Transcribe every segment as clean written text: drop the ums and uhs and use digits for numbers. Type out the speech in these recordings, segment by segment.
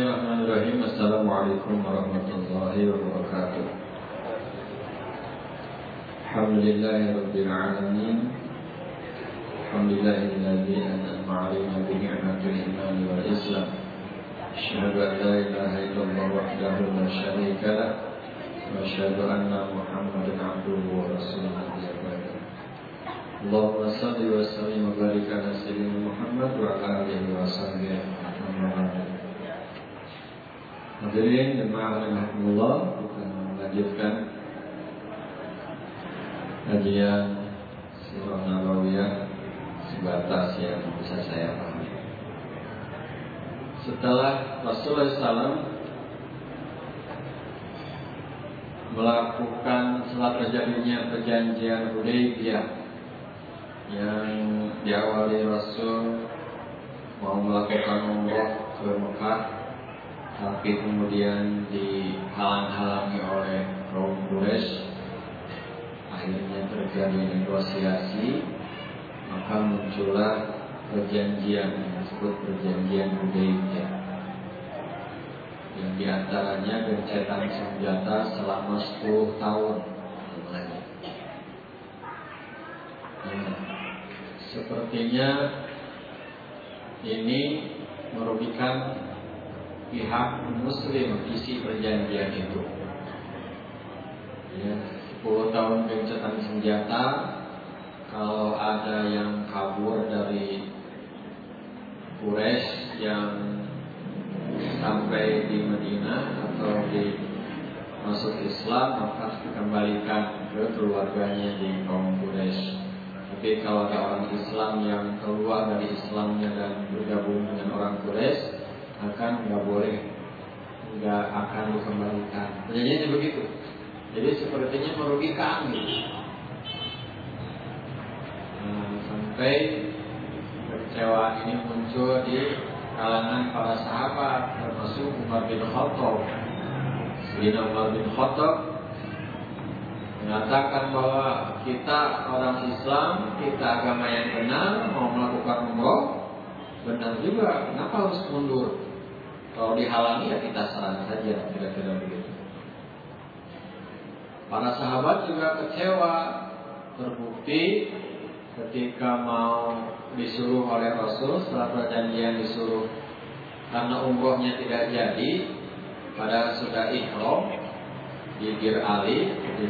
Bismillahirrahmanirrahim. Assalamualaikum warahmatullahi wabarakatuh. Alhamdulillahirabbil alamin. Alhamdulillahilladzi an'ama 'alaina bi ni'matil iman wal islam. Asyhadu an la ilaha illallah wahdahu la syarika lah wa asyhadu anna Muhammadan 'abduhu wa rasuluhu. Allahumma shalli wa sallim wa barik ala sayyidina Muhammad wa ala alihi wa sahbihi. Hadirin jemaah rahimakumullah, kita melanjutkan kajian Sirah Nabawiyah sebatas yang bisa saya pahami. Setelah Rasulullah SAW melakukan setelah terjadinya perjanjian Hudaybiyah yang diawali Rasul mau melakukan umrah ke Mekah, tapi kemudian dihalang-halangi oleh kaum Quraisy. Akhirnya terjadi negosiasi, maka muncullah perjanjian yang disebut perjanjian Hudaybiyah, yang diantaranya gencatan senjata selama 10 tahun lamanya. Sepertinya ini merugikan pihak muslim isi perjanjian itu. 10 tahun gencatan senjata, kalau ada yang kabur dari Quraisy yang sampai di Madinah atau di masuk Islam, maka dikembalikan ke keluarganya di kaum Quraisy. Tapi kalau ada orang Islam yang keluar dari Islamnya dan bergabung dengan orang Quraisy, nggak akan dikembalikan. Perjanjiannya begitu. Jadi sepertinya merugikan gitu. Sampai kekecewaan ini muncul di kalangan para sahabat, termasuk Umar bin Khattab. Sayyidina Umar bin Khattab mengatakan bahwa kita orang Islam, kita agama yang benar, mau melakukan umrah, benar juga, kenapa harus mundur? Kalau dihalangi ya kita serang saja, kira-kira begitu. Para sahabat juga kecewa, terbukti ketika mau disuruh oleh Rasul setelah perjanjian disuruh karena umrohnya tidak jadi, padahal sudah ihram di Bir Ali, di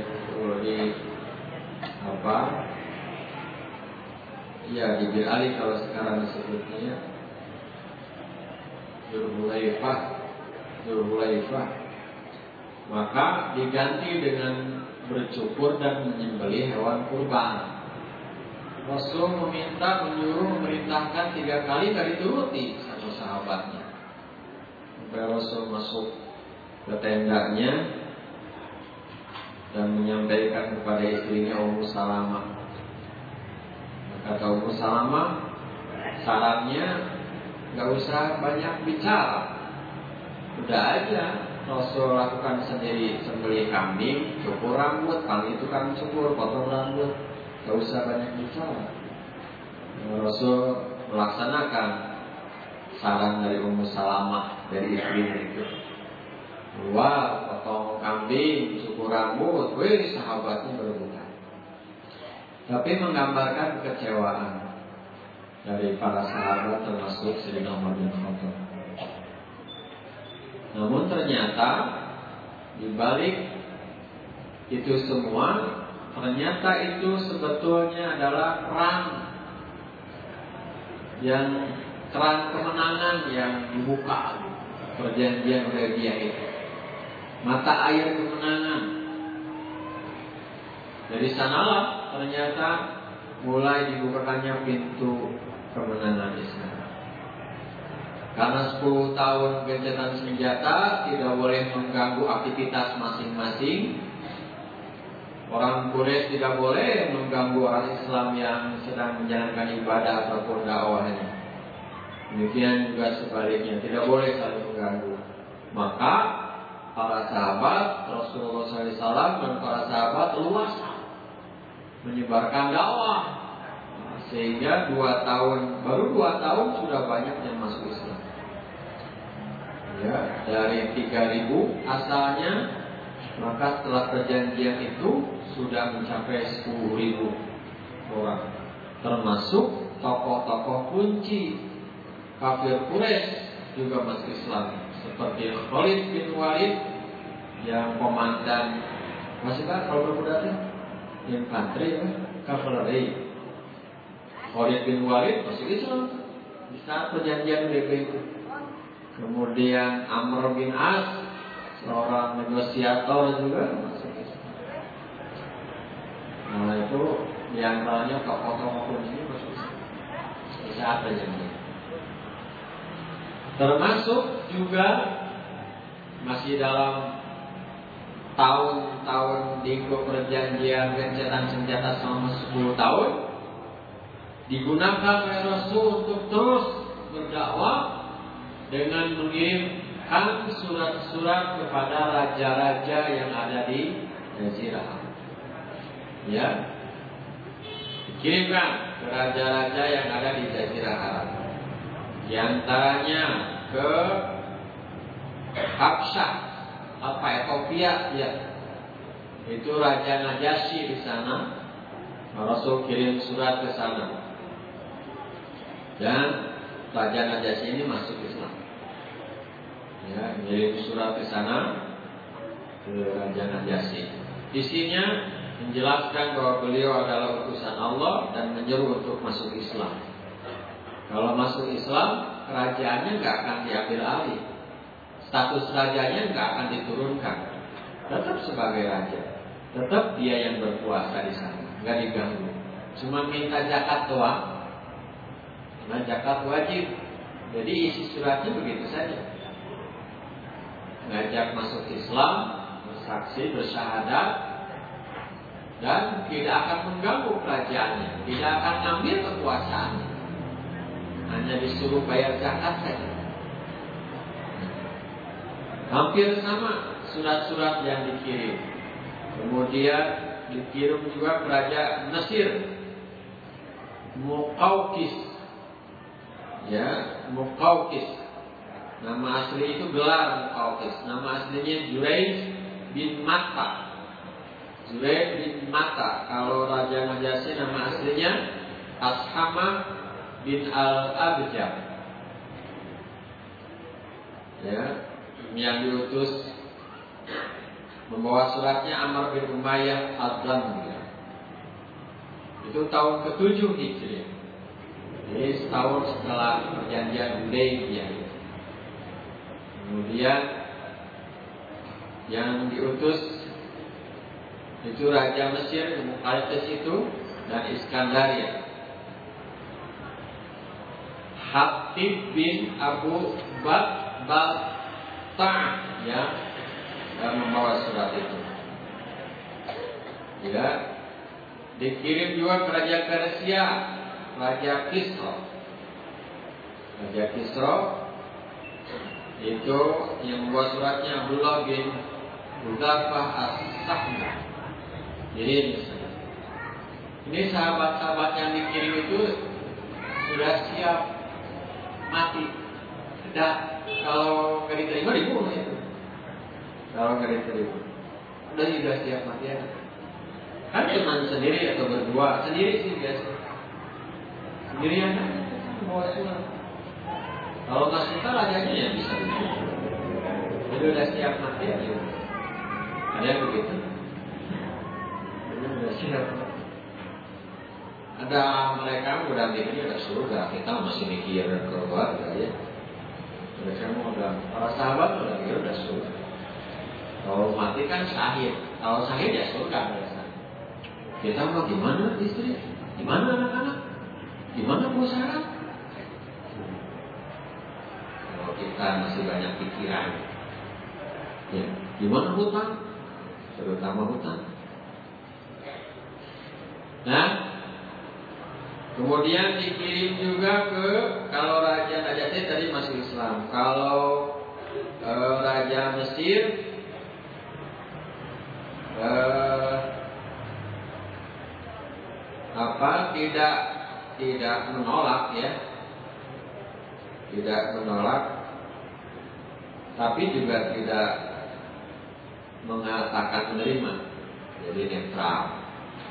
Bir Ali kalau sekarang disebutnya Dzulhulaifah, maka diganti dengan bercukur dan menyembelih hewan kurban. Rasul memerintahkan 3 kali, tidak dituruti satu sahabatnya. Sampai Rasul masuk ke tendanya dan menyampaikan kepada istrinya Ummu Salamah. Kata Ummu Salamah, sarannya nggak usah banyak bicara, udah aja Rasul lakukan sendiri, sembelih kambing, cukur rambut, kambing itu kan cukur, potong rambut, nggak usah banyak bicara. Rasul melaksanakan saran dari Ummu Salamah, dari istrinya itu. Keluar, potong kambing, cukur rambut, sahabatnya berebutan. Tapi menggambarkan kekecewaan dari para sahabat, termasuk Sayyidina Umar bin Khattab. Namun ternyata di balik itu semua, ternyata itu sebetulnya adalah keran kemenangan yang dibuka, perjanjian Hudaybiyah itu. Mata air kemenangan. Dari sanalah ternyata mulai dibukakannya pintu kemenangan Islam. Karena 10 tahun gencatan senjata tidak boleh mengganggu aktivitas masing-masing. Orang Quraisy tidak boleh mengganggu orang Islam yang sedang menjalankan ibadah ataupun dakwahnya. Demikian juga sebaliknya, tidak boleh saling mengganggu. Maka para sahabat Rasulullah SAW dan para sahabat luas menyebarkan dakwah, sehingga baru 2 tahun sudah banyak yang masuk Islam. ya, dari 3.000 asalnya, maka setelah perjanjian itu sudah mencapai 10.000 orang, termasuk tokoh-tokoh kunci kafir Quraisy juga masuk Islam, seperti Khalid bin Walid yang komandan masih kan kalau berkuda infanteri kavaleri. Khalid bin Walid masuk Islam di saat perjanjian UDP itu. Kemudian Amr bin As, seorang negosiator juga masuk Islam. Nah itu diantaranya tokoh-tokoh kunci masuk Islam di saat perjanjian. Termasuk juga masih dalam tahun-tahun dinggo perjanjian gencatan senjata selama 10 tahun, digunakan oleh Rasul untuk terus berdakwah dengan mengirimkan surat-surat kepada raja-raja yang ada di Jazirah Arab. Ya, dikirimkan ke raja-raja yang ada di Jazirah Arab. Di antaranya ke Habsyah, Ethiopia, ya. Itu Raja Najasyi di sana. Rasul kirim surat ke sana. Dan Raja Najasyi ini masuk Islam. Ya, kirim surat ke sana ke Raja Najasyi. Isinya menjelaskan bahwa beliau adalah utusan Allah dan menyeru untuk masuk Islam. Kalau masuk Islam, kerajaannya nggak akan diambil alih, status rajanya nggak akan diturunkan, tetap sebagai raja, tetap dia yang berkuasa di sana, nggak diganggu. Cuma minta zakat doang, nah zakat wajib. Jadi isi suratnya begitu saja, ngajak masuk Islam, bersaksi, bersyahadat, dan tidak akan mengganggu kerajaannya, tidak akan ngambil kekuasaannya. Hanya disuruh bayar zakat saja. Hampir sama surat-surat yang dikirim. Kemudian dikirim juga ke Raja Mesir, Muqawqis. Ya, Muqawqis. Nama asli itu gelar Muqawqis. Nama aslinya Juraij bin Matta. Juraij bin Matta. Kalau Raja Najasyi nama aslinya Ashama bin Al-Abjad, ya, yang diutus membawa suratnya Amr bin Umayyah Ad-Damri. Itu tahun ke-7 Hijriah. Jadi setahun setelah perjanjian Hudaybiyah. Kemudian yang diutus itu Raja Mesir, Muqawqis itu, dan Iskandaria. Hatib bin Abu Balta' yang membawa surat itu. Ya, dikirim juga ke Raja Persia, Raja Kisra. Raja Kisra itu yang membawa suratnya Abdullah bin Hudzafah As-Sahmi. Jadi ini sahabat-sahabat yang dikirim itu sudah siap mati. Kalau nggak diterima dibunuh itu. Kalau nggak diterima, sudah siap mati ya. Kan cuma sendiri atau berdua, sendiri sih biasa. Sendirian kan bawa surat. Kalau nggak suka rajanya ya bisa dibunuh. Jadi udah siap mati ya. Ada yang begitu. Udah siap mati. Ada mereka udah mikirnya udah surga, kita masih mikir keluarga ya. Mereka mau udah, para sahabat udah mikir udah surga. Kalau mati kan syahid, kalau syahid ya surga biasa. Kita mau gimana istri, gimana anak-anak, gimana usaha? Kalau kita masih banyak pikiran, ya gimana hutang, terutama hutang. Nah, kemudian dikirim juga ke, kalau Raja Najasyi tadi masuk Islam. Kalau Raja Mesir tidak menolak ya, tidak menolak, tapi juga tidak mengatakan menerima, jadi netral.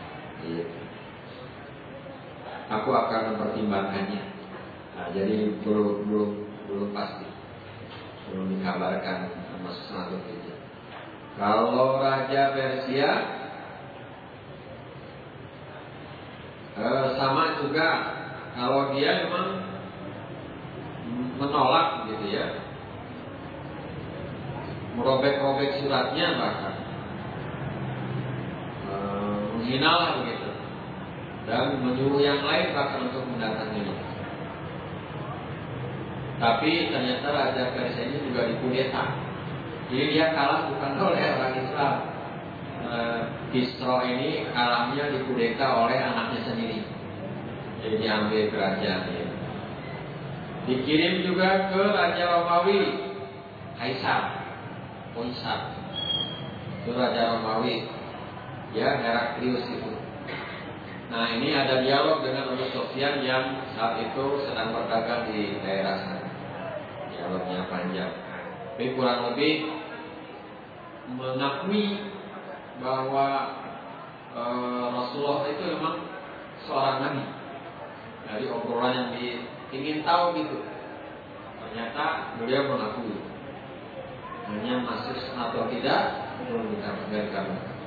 Aku akan mempertimbangkannya. Nah, jadi belum pasti, belum dikabarkan masuk satu itu. Kalau Raja Persia sama juga, kalau dia memang menolak gitu ya, merobek-robek suratnya, bahkan menghina lah begitu, dan menyuruh yang lain bahkan untuk mendatanginya. Tapi ternyata Raja Persia ini juga dikudeta. Jadi dia kalah bukan oleh orang Islam. Kisra ini kalahnya dikudeta oleh anaknya sendiri. Jadi diambil kerajaannya. Dikirim juga ke Raja Romawi, Kaisar. Itu Raja Romawi, ya, Heraklius itu. Nah, ini ada dialog dengan Abu Sufyan yang saat itu sedang berdagang di daerah sana. Dialognya panjang, tapi kurang lebih mengakui bahwa Rasulullah itu memang seorang nabi. Dari obrolan yang ingin tahu gitu, ternyata beliau mengakui. Hanya masuk atau tidak belum dikabarkan.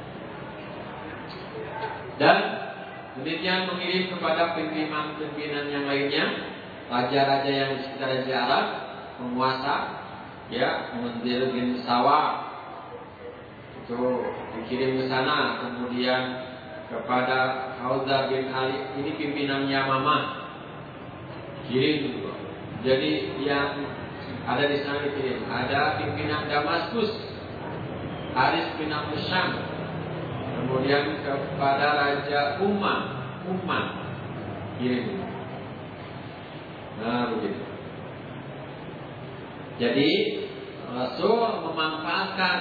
Dan demikian mengirim kepada pimpinan yang lainnya, raja-raja yang di sekitar Arab, penguasa, ya, Munzir bin Sawa itu dikirim ke sana. Kemudian kepada Hauzah bin Ali, ini pimpinan Yamamah, kirim juga. Jadi yang ada di sana dikirim. Ada pimpinan Damaskus, Haris bin Abu Syam. Kemudian kepada Raja Umman kirim. Nah, begitu. Jadi Rasul memanfaatkan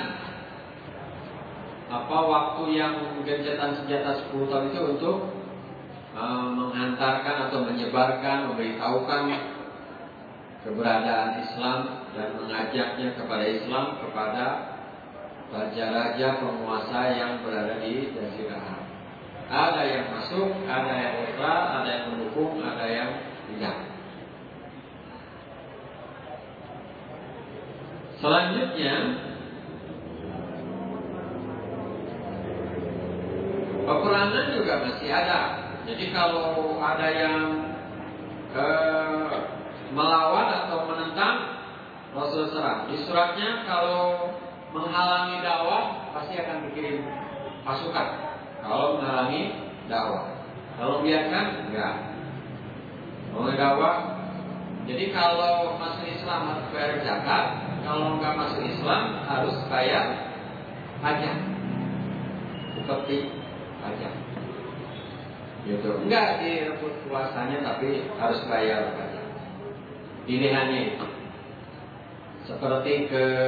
waktu yang gencatan senjata 10 tahun itu untuk menghantarkan atau menyebarkan, memberitahukan keberadaan Islam dan mengajaknya kepada Islam kepada raja-raja penguasa yang berada di Jazirah Arab. Ada yang masuk, ada yang kontra, ada yang mendukung, ada yang tidak. Selanjutnya, peperangan juga masih ada. Jadi kalau ada yang melawan atau menentang, Rasul serang. Di suratnya kalau menghalangi dakwah pasti akan dikirim pasukan. Kalau menghalangi dakwah, kalau biarkan enggak. Kalau dakwah, jadi kalau masuk Islam harus bayar zakat, kalau enggak masuk Islam harus bayar pajak, seperti pajak. Gitu. Enggak direbut kuasanya, tapi harus bayar pajak. Pilihannya itu seperti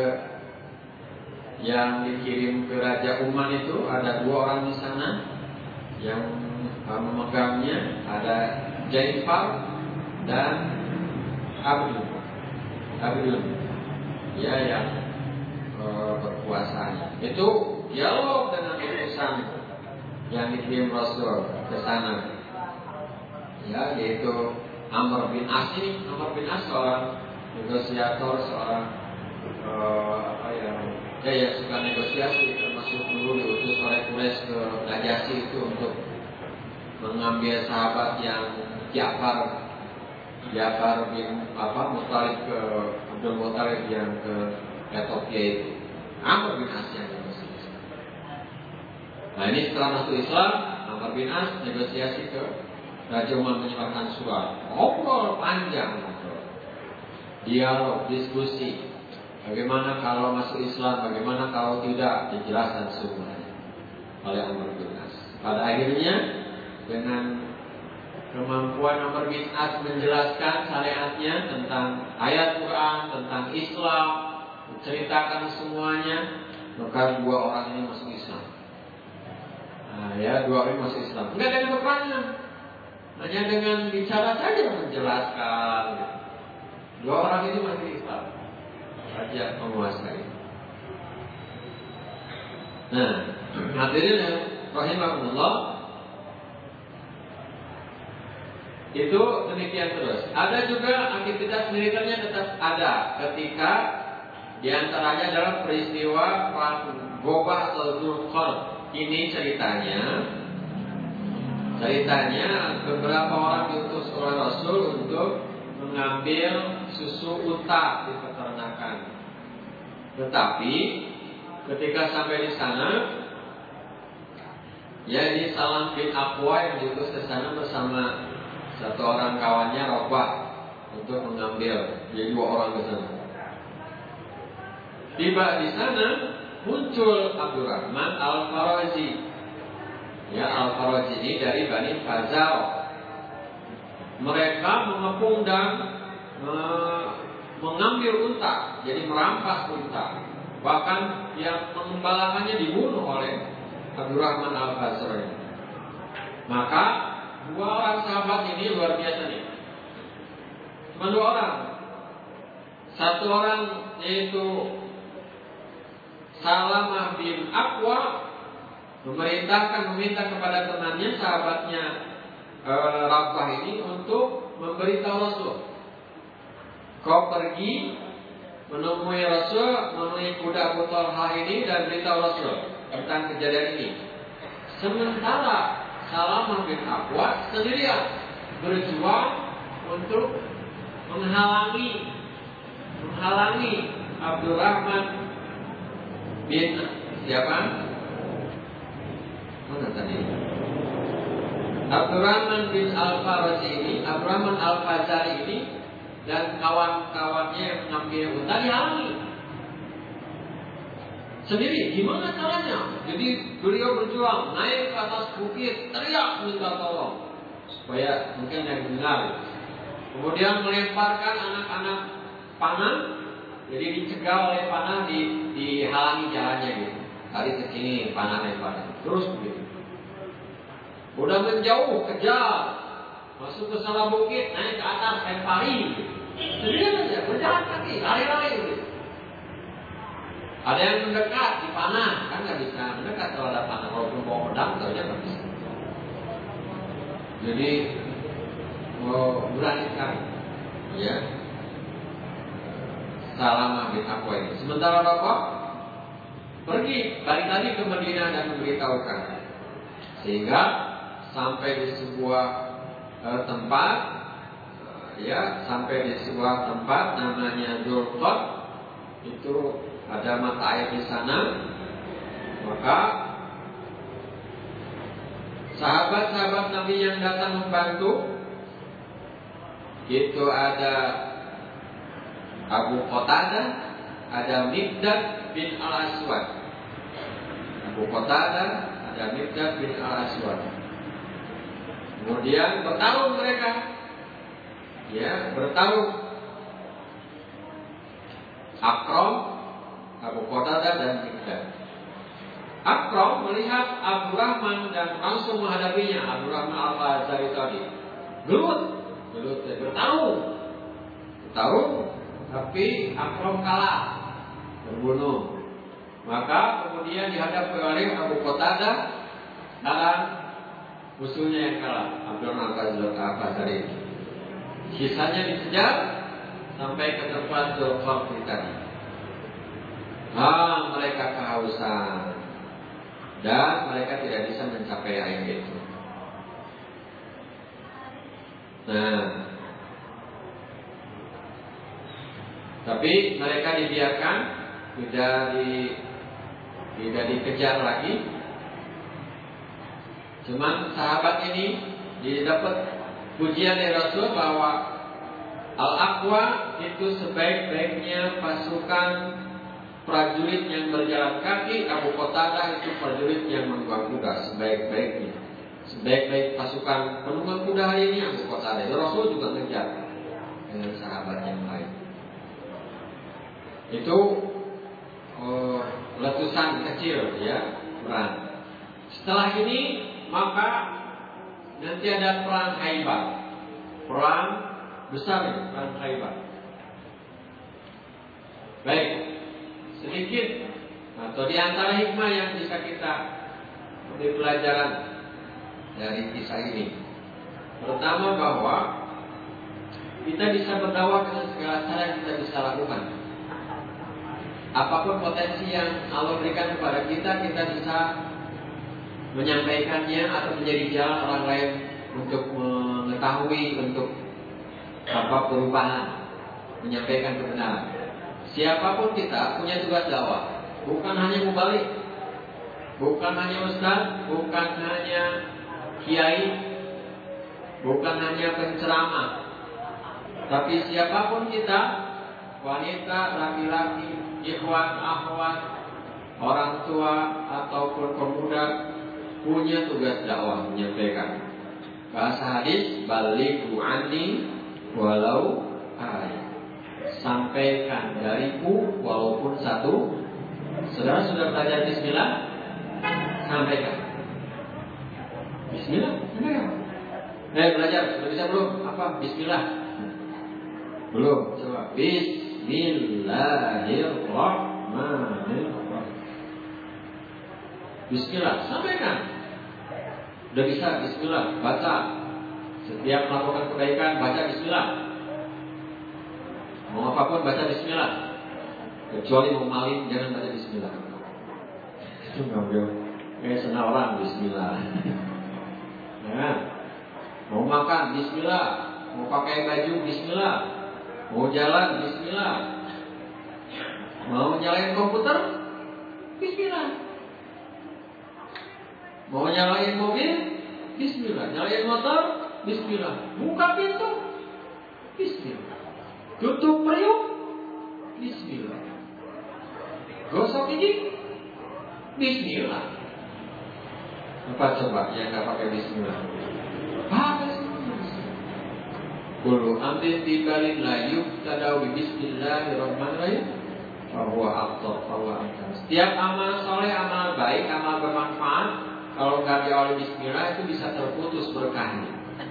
yang dikirim ke Raja Umman itu, ada 2 orang di sana yang memegangnya, ada Jaifar dan Abdul, ya, yang berkuasanya. Itu dialog dengan utusan yang dikirim Rasul ke sana, ya, yaitu Amr bin As. Ini Amr bin As seorang negosiator, seorang yang suka negosiasi, termasuk dulu diutus oleh Quraisy ke Najasyi itu untuk mengambil sahabat yang Ja'far bin Muttalib ke Abdul Muttalib yang ke Ethiopia itu. Amr bin As yang negosiasi. Nah, ini setelah masuk Islam, Amr bin As negosiasi ke Raja Umar, menyebarkan surat, ngobrol panjang, dialog, diskusi. Bagaimana kalau masuk Islam, bagaimana kalau tidak, dijelaskan semuanya oleh Amr bin As. Pada akhirnya dengan kemampuan Amr bin As menjelaskan syariatnya tentang ayat Quran, tentang Islam, menceritakan semuanya, maka 2 orang ini masuk Islam. Nah, ya, 2 orang masuk Islam. Enggak ada peperangan. Hanya dengan bicara saja menjelaskan. 2 orang ini masih Islam, Raja yang menguasai. Nah, hadirin yang rahimahumullah, itu demikian terus. Ada juga aktivitas militernya tetap ada ketika diantaranya adalah peristiwa perang Gobah atau Dzulqarnain. Ini ceritanya beberapa orang diutus oleh Rasul untuk mengambil susu unta di peternakan. Tetapi ketika sampai di sana, ya, ini Salam bin Aqwa yang diutus ke sana bersama satu orang kawannya, Robah, untuk mengambil. Jadi 2 orang ke sana. Tiba di sana muncul Abdurrahman Al-Farazi. Ya, Al-Farazi ini dari Bani Fazal. Mereka mengepung dan mengambil unta, jadi merampas unta. Bahkan yang mengembalakannya dibunuh oleh Abdurrahman Al-Farazi. Maka 2 orang sahabat ini luar biasa nih. Cuma 2 orang. Satu orang yaitu Salamah bin Aqwa meminta kepada temannya, sahabatnya Rabbah ini, untuk memberitahu Rasul. Kau pergi menemui Rasul, menemui kuda Abu Talha ini, dan beritahu Rasul tentang kejadian ini. Sementara Salamah bin Aqwa sendirian berjuang untuk menghalangi Abdurrahman bin siapa? Mana tadi? Abdurrahman bin Al-Farazi ini, Abdurrahman Al-Fazari ini, dan kawan-kawannya yang mengambil unta dihalangi sendiri. Gimana caranya? Jadi beliau berjuang naik ke atas bukit, teriak minta tolong supaya mungkin yang dengar. Kemudian melemparkan anak-anak panah, jadi dicegah oleh panah, dihalangi jalannya gitu. Tadi ke sini panah lemparan, terus begitu. Udah menjauh, kejar, masuk ke salah bukit, naik ke atas, lempari. Sendirian aja, berjalan kaki, lari-lari gitu. Ada yang mendekat di panah, kan nggak bisa mendekat kalau ada panah. Walaupun bawa pedang, ternyata nggak bisa. Jadi berani sekali, ya. Salamah bin Aqwa ini. Sementara Rabbah pergi balik lagi ke Madinah dan memberitahukan, sehingga sampai di sebuah tempat, ya, sampai di sebuah tempat namanya Dzulqarnain. Itu ada mata air di sana. Maka sahabat-sahabat Nabi yang datang membantu itu ada Abu Qatadah, ada Miqdad bin Al-Aswad. Abu Qatadah, ada Miqdad bin Al-Aswad. Kemudian bertarung mereka, ya, bertarung. Akram, Abu Qatadah dan Miqdad. Akram melihat Abdurrahman dan langsung menghadapinya. Abdurrahman Al-Fazari tadi gelut, bertarung, tapi Akram kalah, terbunuh. Maka kemudian dihadapi oleh Abu Qatadah dan musuhnya yang kalah, Abdurrahman Al-Fazari. Sisanya dikejar sampai ke tempat Dzulqarnain tadi. Mereka kehausan dan mereka tidak bisa mencapai air itu. Nah, tapi mereka dibiarkan, tidak dikejar lagi. Cuman sahabat ini didapat pujian dari Rasul bahwa Al-Aqwa itu sebaik-baiknya pasukan prajurit yang berjalan kaki. Abu Qatadah itu prajurit yang menunggang kuda, sebaik-baiknya. Sebaik-baik pasukan penunggang kuda hari ini Abu Qatadah. Rasul juga ngejar dengan sahabat yang lain. Itu letusan kecil, ya, perang. Setelah ini maka nanti ada perang Khaybar, perang besar ini, perang Khaybar. Baik. sedikit atau di antara hikmah yang bisa kita ambil pelajaran dari kisah ini. Pertama bahwa kita bisa berdakwah dengan segala cara yang kita bisa lakukan. Apapun potensi yang Allah berikan kepada kita, kita bisa menyampaikannya atau menjadi jalan orang lain untuk mengetahui, untuk perubahan, menyampaikan kebenaran. Siapapun kita punya tugas dakwah, bukan hanya mubalik, bukan hanya ustaz, bukan hanya kiai, bukan hanya penceramah, tapi siapapun kita, wanita, laki-laki, ikhwan, akhwat, orang tua ataupun pemuda, punya tugas dakwah, menyampaikan. Bahasa hadis, balighu anni walau ayat. Sampaikan dariku walaupun satu. Saudara sudah belajar bismillah? Sampaikan. Bismillah? Sampaikan. Belajar, sudah bisa belum? Apa? Bismillah? Belum? Coba. Bismillahirrahmanirrahim. Bismillah, sampaikan. Udah bisa, bismillah, baca. Setiap melakukan kebaikan, baca bismillah. Mau apapun, baca bismillah. Kecuali mau maling, jangan baca bismillah. Itu ngambil senang orang, bismillah. Nah, mau makan, bismillah. Mau pakai baju, bismillah. Mau jalan, bismillah. Mau nyalain komputer, bismillah. Mau nyalain mobil, bismillah. Nyalain motor, bismillah. Buka pintu, bismillah. Tutup periuk, bismillah. Gosok gigi, bismillah. Apa coba yang nggak pakai bismillah? Pakai bismillah. Kullu amrin tibalin la yubtada'u bismillahirrahmanirrahim fahuwa afdal, fahuwa afdal. Setiap amal soleh, amal baik, amal bermanfaat, kalau nggak diawali bismillah itu bisa terputus berkahnya.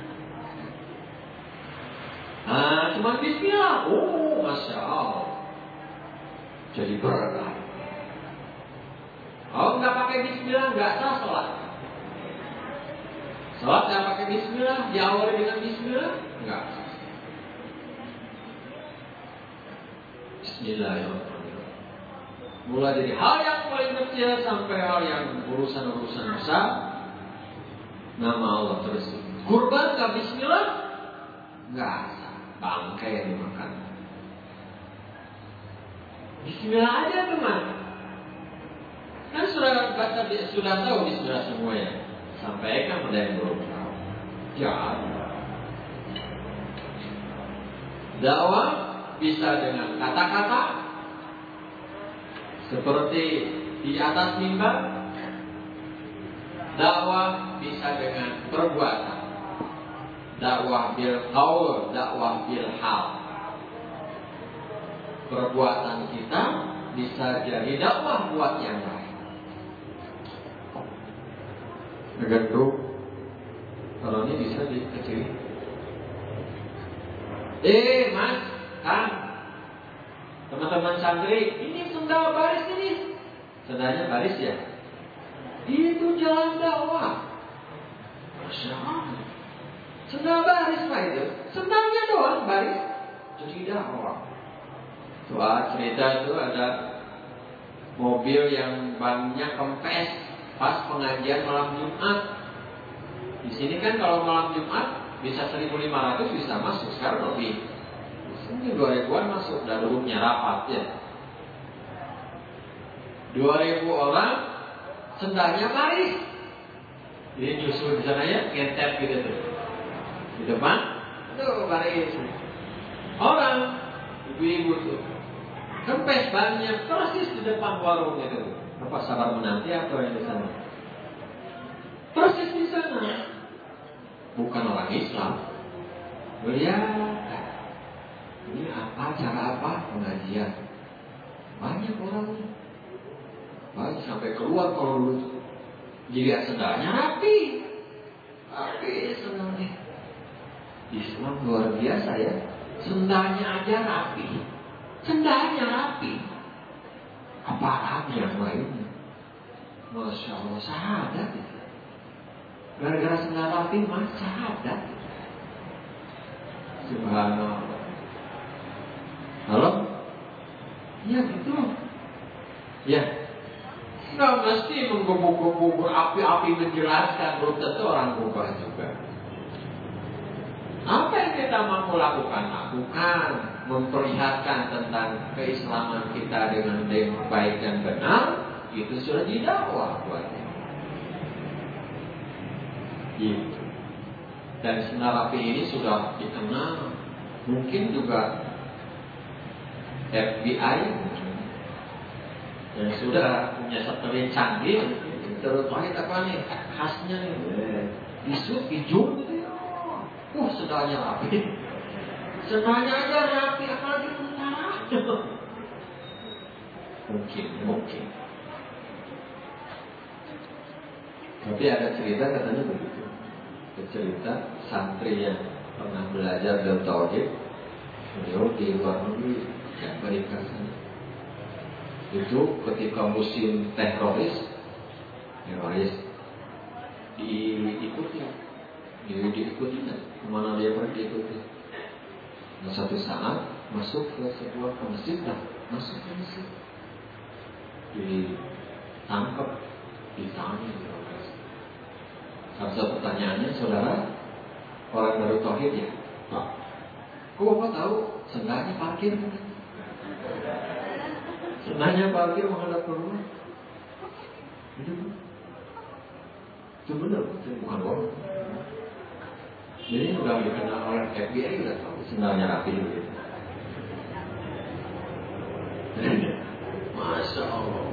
Nah, cuma bismillah, masya Allah, jadi berkah. Kalau nggak pakai bismillah nggak sah sholat. Sholat nggak pakai bismillah, diawali dengan bismillah, nggak sah. Bismillahirrahmanirrahim. Mulai dari hal yang paling kecil sampai hal yang urusan-urusan besar, nama Allah terus. Kurban nggak bismillah, nggak sah, bangkai yang dimakan. Bismillah aja teman. Kan sudah baca, sudah tahu bismillah semuanya. Sampaikan pada yang belum tahu. Jangan. Dakwah bisa dengan kata-kata seperti di atas mimbar. Dakwah bisa dengan perbuatan. Dakwah bil qaul, dakwah bil hal. Perbuatan kita bisa jadi dakwah buat yang lain. Begitu. Kalau ini bisa dikecilin. Mas, Kang, teman-teman santri, ini sendal baris ini. Sendalnya baris ya? Itu jalan dakwah. Masya Allah. Sendal baris Pak itu. Sendalnya doang baris. Jadi dakwah. Wah, cerita itu ada mobil yang bannya kempes pas pengajian malam Jumat. Di sini kan kalau malam Jumat bisa 1.500 bisa masuk, sekarang lebih. Di sini 2.000-an masuk dan duduknya rapat ya. 2.000 orang, sendalnya baris. Jadi nyusul di sana ya, ngetep gitu tuh. Di depan, tuh baris. Orang, ibu-ibu tuh, kempes banyak, persis di depan warung itu. Apa sabar menanti atau yang di sana? Persis di sana. Bukan orang Islam. Melihat ini apa, cara apa pengajian. Banyak orangnya. Banyak sampai keluar kalau dulu. Jadi sendalnya rapi. Rapi sendalnya. Islam luar biasa ya. Sendalnya aja rapi. Sendalnya rapi. apalagi yang lainnya. Masya Allah, syahadat. Gara-gara sendal rapi mah syahadat. Subhanallah. Halo? Ya gitu. Ya. Nggak mesti menggebu-gebu berapi-api menjelaskan, belum tentu orang berubah juga. Apa yang kita mampu lakukan? Lakukan. Memperlihatkan tentang keislaman kita dengan baik dan benar, itu sudah didakwah buatnya. Gitu. Dan sendal rapi ini sudah dikenal. Mungkin juga FBI yang sudah punya satelit canggih. Terus apa nih khasnya nih? Isu hijau gitu ya. Sendalnya rapi. Sendalnya aja rapi, apalagi tentara. Mungkin. Tapi ada cerita katanya begitu. Cerita santri yang pernah belajar dalam tauhid, beliau di luar negeri, di Amerika sana. Itu ketika musim teroris diikuti kemana dia pergi diikuti. Nah, satu saat masuk ke sebuah masjid, ditangkap, ditanya. Salah satu pertanyaannya, saudara, orang baru tauhid ya? Pak, kok Bapak tahu sendalnya parkir? Sendalnya parkir menghadap ke rumah. Itu benar, bukan bohong. Jadi udah dikenal oleh FBI, udah tahu sendalnya rapi gitu. Masya Allah.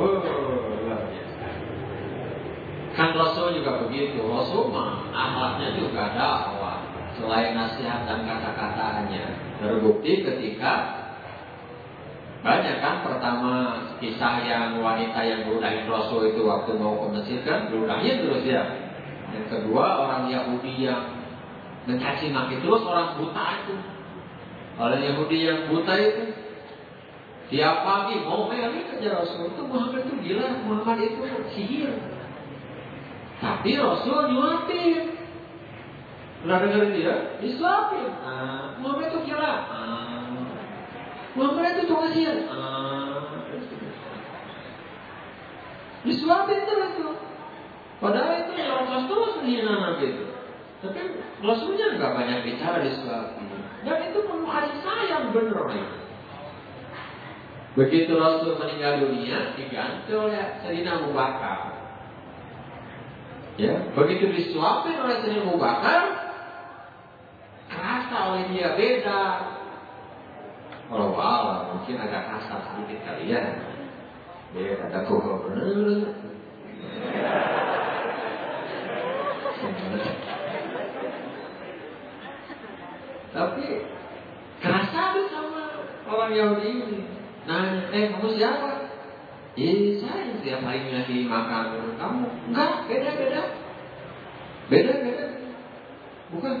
Kan Rasul juga begitu. Rasul mah akhlaknya juga dakwah. Selain nasihat dan kata-katanya, terbukti ketika banyak kan pertama kisah yang wanita yang meludahin Rasul itu waktu mau ke Mesir kan meludahin terus ya. Yang kedua orang Yahudi yang mencaci maki terus orang buta itu. Orang Yahudi yang buta itu tiap pagi mau meli kerja Rasul itu Muhammad itu gila, Muhammad itu sihir. Tapi Rasul nyuapin. Pernah dengar dia? Disuapin. Muhammad itu gila. Muhammad itu tukang sihir. Disuapin terus itu. Padahal itu Rasul terus menghina Nabi itu. Tapi Rasulnya nggak banyak bicara disuapin. Dan itu penuh kasih sayang bener itu. Begitu Rasul meninggal dunia, diganti oleh Sayyidina Abu Bakar. Ya, begitu disuapin oleh Sayyidina Abu Bakar, kerasa oleh dia beda. Kalau Allah mungkin agak kasar sedikit kali ya. Dia ada kok bener. Tapi kerasa tuh sama orang Yahudi ini. Nanya, kamu siapa? Saya setiap hari ngasih makan kamu. Enggak, beda. Bukan.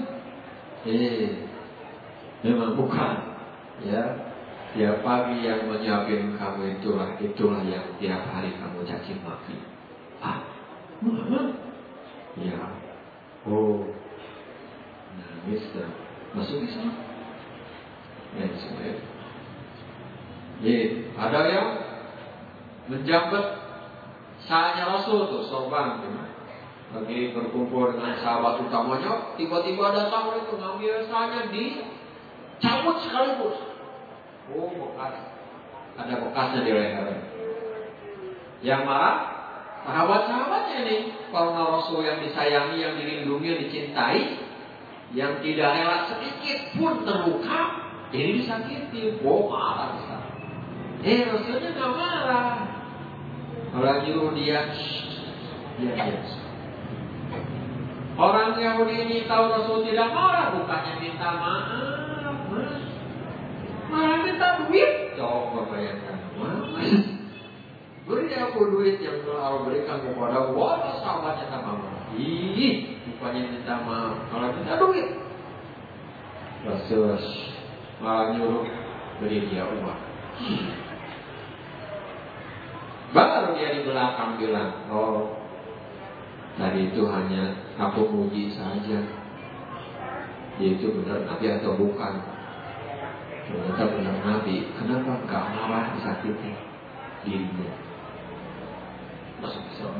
Memang bukan. Ya, tiap pagi yang menyiapin kamu itulah yang tiap hari kamu caci maki. Muhammad? Ya. Nangis dah. Masuk Islam. Ada yang menjabat saatnya Rasul tuh, sorban lagi berkumpul dengan sahabat utamanya, tiba-tiba datang itu ngambil saatnya dicabut sekaligus. Bekas. Ada bekasnya di leher. Yang marah sahabat-sahabatnya ini, karena Rasul yang disayangi, yang dilindungi, yang dicintai, yang tidak rela sedikit pun terluka, ini disakiti. Marah besar. Rasulnya nggak marah. Orang nyuruh dia, Orang Yahudi ini tahu Rasul tidak marah, bukannya minta maaf, malah minta duit. Coba bayangkan, beri aku duit yang telah berikan kepada wala sahabatnya sama marah. Bukannya minta maaf, malah minta duit. Rasul malah nyuruh beri dia uang. dia di belakang bilang, oh tadi itu hanya aku muji saja. Dia itu benar Nabi atau bukan? Ternyata benar Nabi. Kenapa enggak marah disakiti dirinya? Masuk Islam.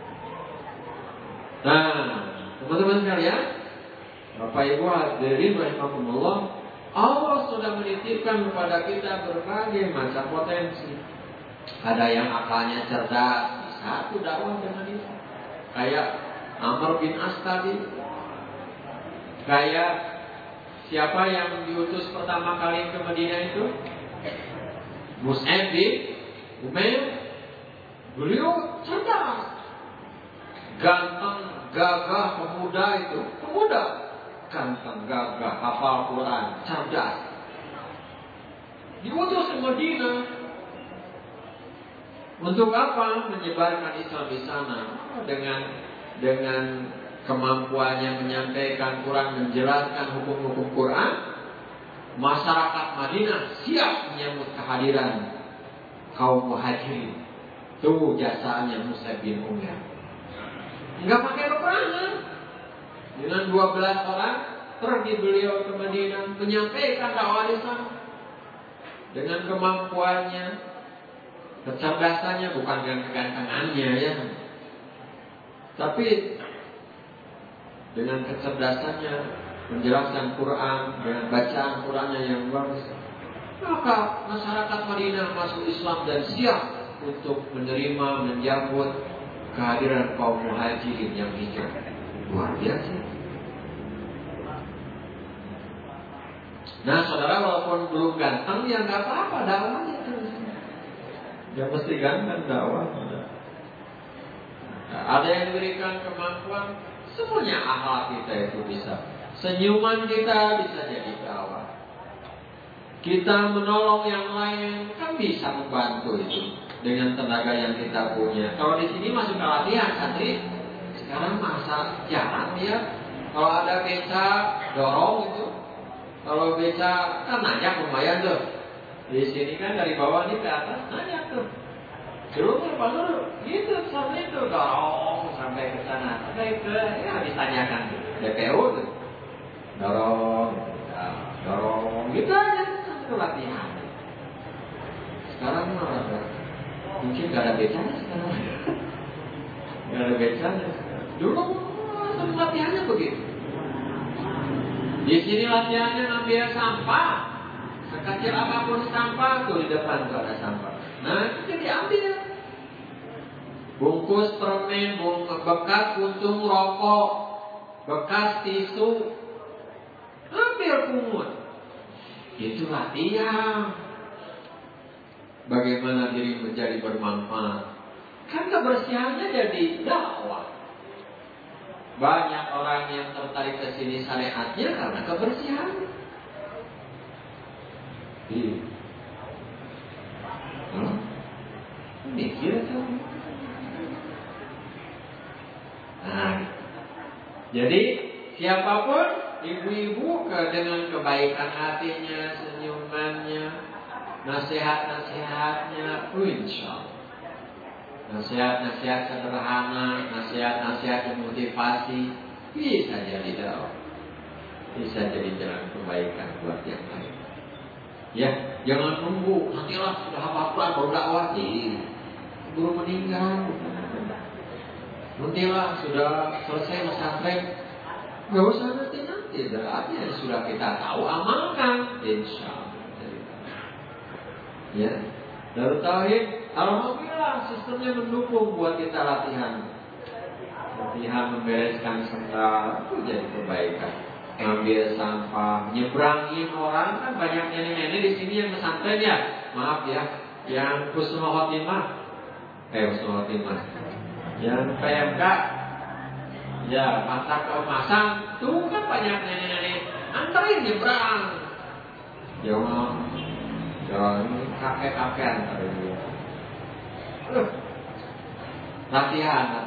Nah, teman-teman sekalian, Bapak Ibu hadirin rahimakumullah, Allah sudah menitipkan kepada kita berbagai macam potensi. Ada yang akalnya cerdas, bisa tuh dakwah dengan itu. Kayak Amr bin As tadi. Kayak siapa yang diutus pertama kali ke Madinah itu? Mus'ab bin Umair. Beliau cerdas, ganteng, gagah, pemuda itu. Pemuda ganteng, gagah, hafal Quran, cerdas. Diutus ke Madinah. Untuk apa? Menyebarkan Islam di sana. Dengan kemampuannya menyampaikan Quran, menjelaskan hukum-hukum Quran, masyarakat Madinah siap menyambut kehadiran kaum muhajirin. Itu jasanya Mus'ab bin Umair. Enggak pakai peperangan. Dengan 12 orang pergi beliau ke Madinah menyampaikan dakwah di sana. Dengan kemampuannya, kecerdasannya, bukan dengan kegantengannya ya, tapi dengan kecerdasannya menjelaskan Quran dengan bacaan Qurannya yang bagus. Maka masyarakat Madinah masuk Islam dan siap untuk menerima, menjambut kehadiran kaum muhajirin yang hijrah. Luar biasa. Nah, saudara, walaupun belum ganteng, ya nggak apa-apa, dakwahnya terus. Yang mesti ganteng dakwah. Ada yang diberikan kemampuan, semuanya akhlak kita itu bisa. Senyuman kita bisa jadi dakwah. Kita menolong yang lain kan bisa membantu itu dengan tenaga yang kita punya. Kalau di sini masuk ke latihan, santri sekarang masa jarang ya. Kalau ada beca dorong itu. Kalau beca kan nanjak lumayan tuh. Di sini kan dari bawah nih ke atas nanjak tuh. Dulu gitu sampai itu dorong sampai ke sana, sampai ke ya ditanyakan DPO tuh. Dorong gitu aja itu latihan. Sekarang malah mungkin gak ada becanya sekarang. Gak ada becanya sekarang. Dulu latihannya begitu. Di sini latihannya ngambil sampah. Sekecil apapun sampah tuh di depan tuh ada sampah. Nah itu diambil. Bungkus permen, bekas puntung rokok, bekas tisu, ambil pungut. Itu latihan. Bagaimana diri menjadi bermanfaat. Kan kebersihannya jadi dakwah. Banyak orang yang tertarik ke sini syariatnya karena kebersihan. Mikir tuh. Nah, jadi siapapun ibu-ibu dengan kebaikan hatinya, senyumannya, nasihat-nasihatnya, insya Allah. Nasihat-nasihat sederhana, nasihat-nasihat yang motivasi bisa jadi dakwah, bisa jadi jalan kebaikan buat yang lain. Ya, jangan nunggu nantilah sudah hafal baru dakwah, baru meninggal. Nantilah sudah selesai pesantren, nggak usah nanti. Artinya sudah kita tahu, amalkan, insya Allah. Ya, Darut Tauhid, alhamdulillah sistemnya mendukung buat kita latihan membereskan sendal itu jadi kebaikan. Ngambil sampah, nyebrangin orang kan banyak nenek-nenek di sini yang pesantren ya. Maaf ya, yang husnul khotimah, yang PMK, ya masa keemasan, tuh kan banyak nenek-nenek anterin nyebrang. Jangan kakek-kakek anterin dia. Latihan.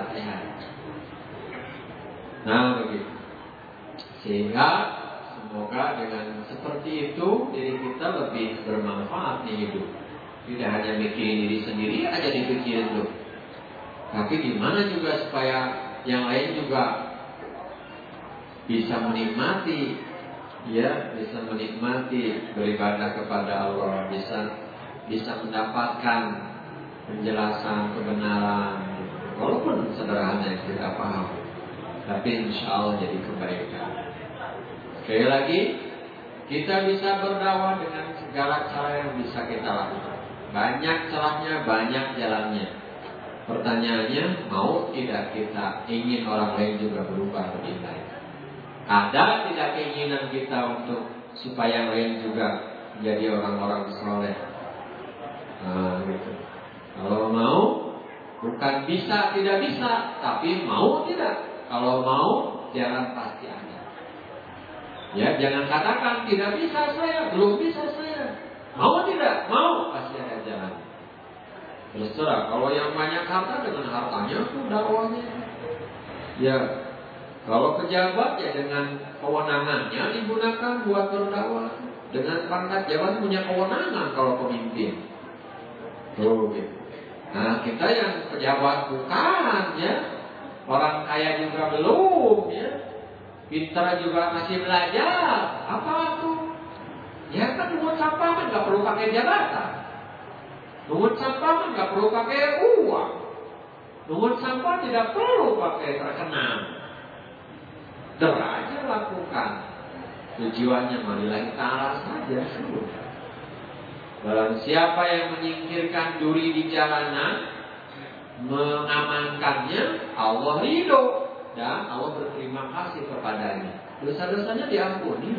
Nah begitu. Sehingga semoga dengan seperti itu diri kita lebih bermanfaat di hidup. Tidak hanya mikirin diri sendiri aja dipikirin tuh. Tapi gimana juga supaya yang lain juga bisa menikmati, ya, bisa menikmati beribadah kepada Allah, bisa mendapatkan penjelasan kebenaran, walaupun sederhana yang tidak paham, tapi insya Allah jadi kebaikan. Sekali lagi, kita bisa berdakwah dengan segala cara yang bisa kita lakukan. Banyak caranya, banyak jalannya. Pertanyaannya, mau tidak kita ingin orang lain juga berubah lebih baik? Ada tidak keinginan kita untuk supaya yang lain juga menjadi orang-orang soleh? Nah, gitu. Kalau mau, bukan bisa tidak bisa, tapi mau tidak. Kalau mau, jalan pasti ada. Ya, jangan katakan tidak bisa saya, belum bisa saya. Mau tidak? Mau, pasti ada jalan. Terus terang, kalau yang banyak harta dengan hartanya itu dakwahnya. Ya, kalau pejabat ya dengan kewenangannya digunakan buat berdakwah. Dengan pangkat jabatan punya kewenangan kalau pemimpin. Tuh gitu. Nah, kita yang pejabat bukan ya. Orang kaya juga belum ya. Pintar juga masih belajar. Apa tuh? Ya kan pungut sampah kan nggak perlu pakai jabatan. Pungut sampah kan nggak perlu pakai uang. Pungut sampah tidak perlu pakai terkenal. Aja lakukan. Tujuannya lillahi ta'ala saja. Barang siapa yang menyingkirkan duri di jalanan, mengamankannya, Allah ridho dan Allah berterima kasih kepadanya. Dosa-dosanya diampuni.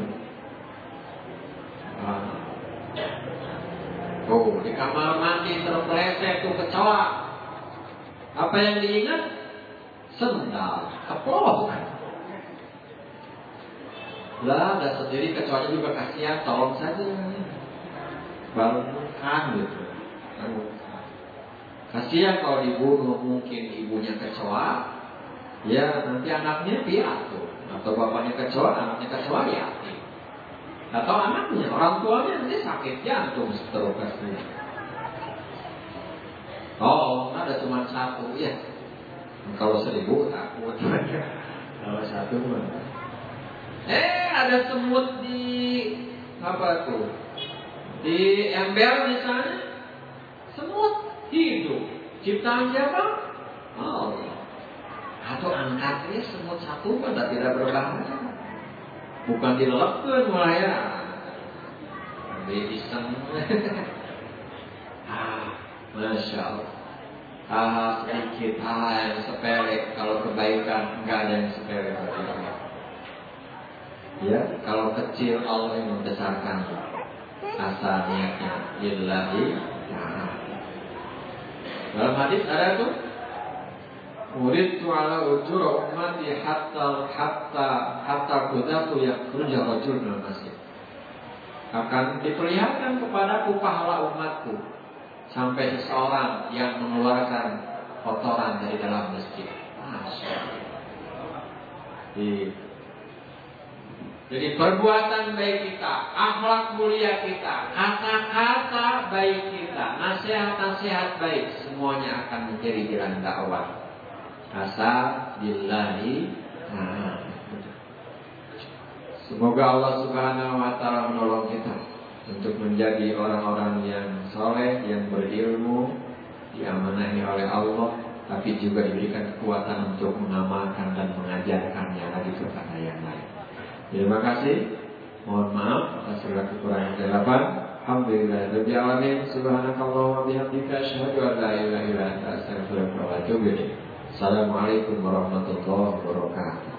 Oh, di kamar mandi terpeleset tuh kecoa. Apa yang diingat? Sendal, keplok. Lah, ada sendiri kecoanya juga kasihan, tolong saja. Bangunkan gitu. Kasihan kalau dibunuh, mungkin ibunya kecoa, ya nanti anaknya piatu. Atau bapaknya kecoa, anaknya kecoa yatim. Atau anaknya, orang tuanya nanti sakit jantung stroke. Oh, ada cuma satu ya. Kalau 1000 takut. Kalau satu mah. Ada semut di apa tuh? Di ember misalnya. Semut hidup. Ciptaan siapa? Allah. Atau angkatnya semut satu pada tidak berbahaya. Bukan dilepkan malah ya. Iseng. Masya Allah. Sedikit yang sepele. Kalau kebaikan enggak ada yang sepele bagi Allah. Ya, kalau kecil Allah yang membesarkan. Asal niatnya lillahi ta'ala. Dalam hadis ada tuh, Uridtu ala ujura ummati hatta qudatu yakhruja rajul minal masjid. Akan diperlihatkan kepadaku pahala umatku sampai seseorang yang mengeluarkan kotoran dari dalam masjid. Masya Allah. Jadi perbuatan baik kita, akhlak mulia kita, kata-kata baik kita, nasihat-nasihat baik, semuanya akan menjadi jalan dakwah. Asal billahi. Semoga Allah Subhanahu wa taala menolong kita untuk menjadi orang-orang yang soleh, yang berilmu, diamanahi oleh Allah, tapi juga diberikan kekuatan untuk mengamalkan dan mengajarkannya lagi kepada yang lain. Terima kasih. Mohon maaf atas segala kekurangan kehilafan. Alhamdulillahirabbil alamin. Subhanakallahumma wa bihamdika asyhadu an la ilaha illa anta astaghfiruka wa atubu ilaik. Assalamualaikum warahmatullahi wabarakatuh.